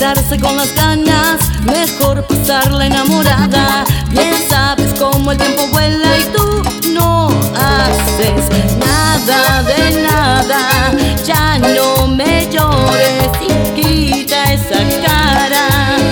quedarse con las ganas, mejor pasarla enamorada. Bien sabes cómo el tiempo vuela y tú no haces nada de nada. Ya no me llores y quita esa cara.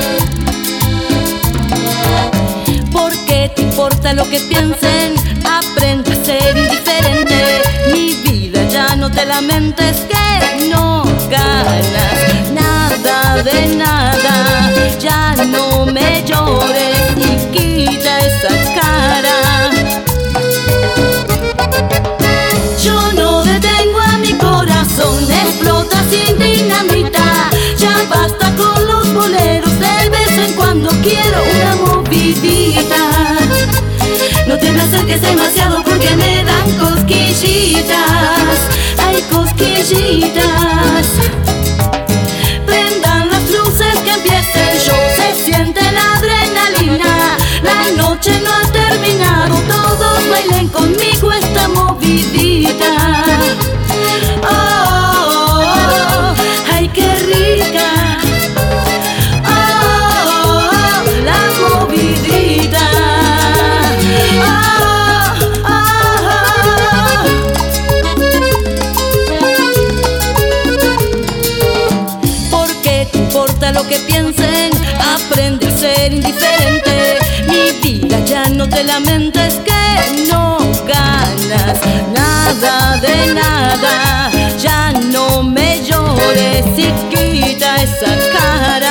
¿Por qué te importa lo que piensen? Aprende a ser indiferente. Mi vida, ya no te lamentes que no ganas nada de nada. Ya no me llores y quita esa cara. Yo no detengo a mi corazón, explota sin dinamita. Ya basta con los boleros, de vez en cuando quiero una movidita. No te me acerques demasiado porque me dan cosquillitas. Ay, cosquillitas. Prendan las luces que empiece el show, se siente la adrenalina. La noche no ha terminado, todos bailen conmigo esta movidita. Oh, oh, oh, ay, qué rica. Oh, oh, la movidita. Oh, oh, oh. ¿Por qué te importa lo que piensen? Aprende a ser indiferente. Mi vida, ya no te lamentes que no ganas nada de nada. Ya no me llores y quita esa cara.